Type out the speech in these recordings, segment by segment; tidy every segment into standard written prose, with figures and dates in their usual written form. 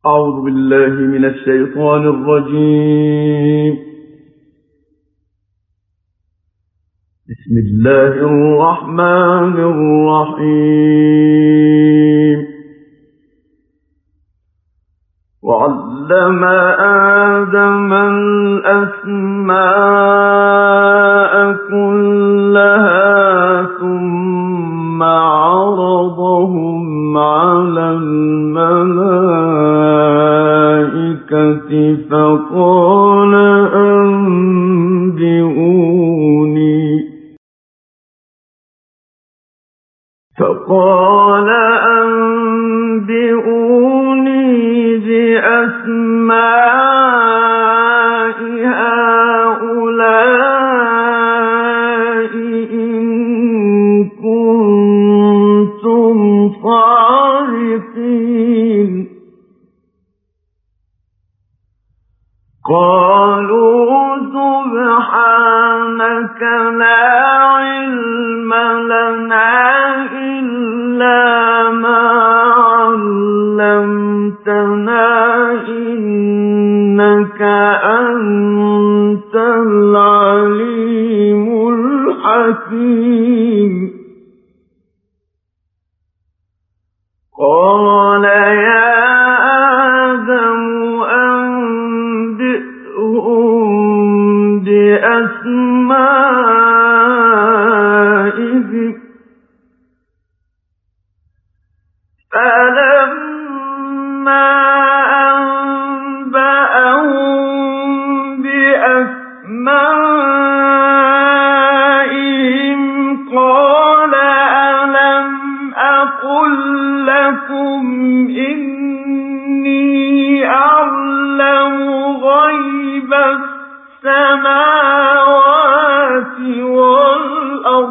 أعوذ بالله من الشيطان الرجيم. بسم الله الرحمن الرحيم. وعلم آدم الأسماء كلها ثم عرضهم على الملائكة فقال أنبئوني بأسماء هؤلاء إن كنتم صادقين. قالوا سبحانك لا علم لنا إلا ما علمتنا إنك أنت العليم الحكيم. قال يا آدم أنبئهم بأسمائهم فلما أنبأهم بأسمائهم قال ألم أقل لكم إني أعلم غيب السماوات والأرض.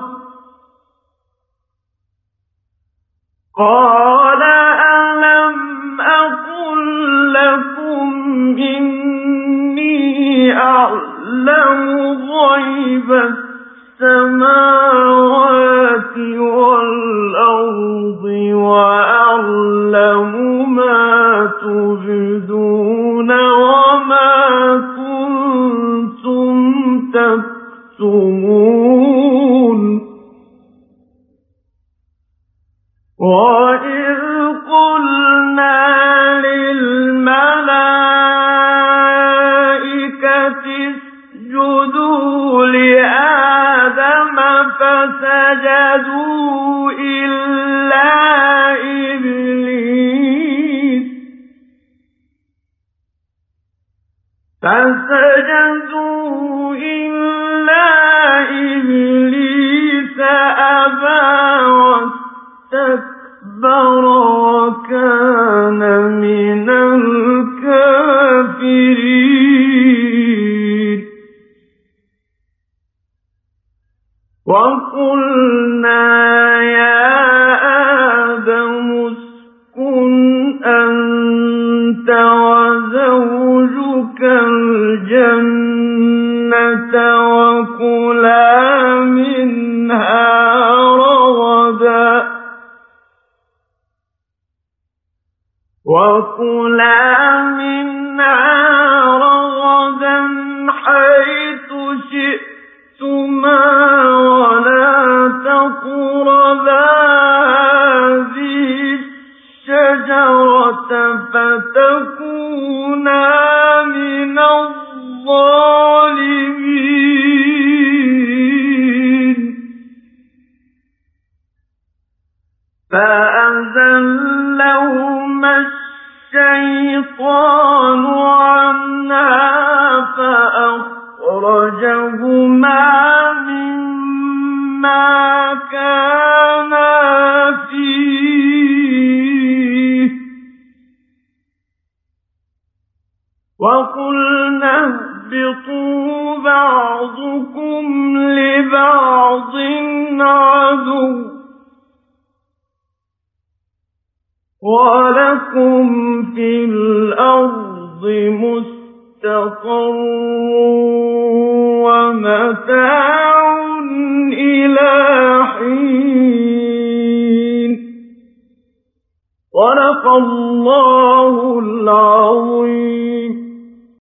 قال ألم أقل لكم إني أعلم غيب السماوات والأرض وأعلم ما تبدون وما كنتم تكتمون. وَإِذْ قُلْنَا لِلْمَلَائِكَةِ اسْجُدُوا لِآدَمَ فَسَجَدُوا إِلَّا إِبْلِيسَ أَبَى واستكبر وكان من الكافرين. وقلنا يا آدم اسكن أنت وزوجك الجنة وكلا منها رغدا حيث شئتما ولا تقربا هذه الشجرة فتكونا من الظالمين. فأزلهما الشيطان عنها فأخرجهما مما كانا فيه وقلنا اهبطوا بعضكم لبعض عدو ولكم في الأرض مستقر ومتاع إلى حين. ولقد الله العظيم.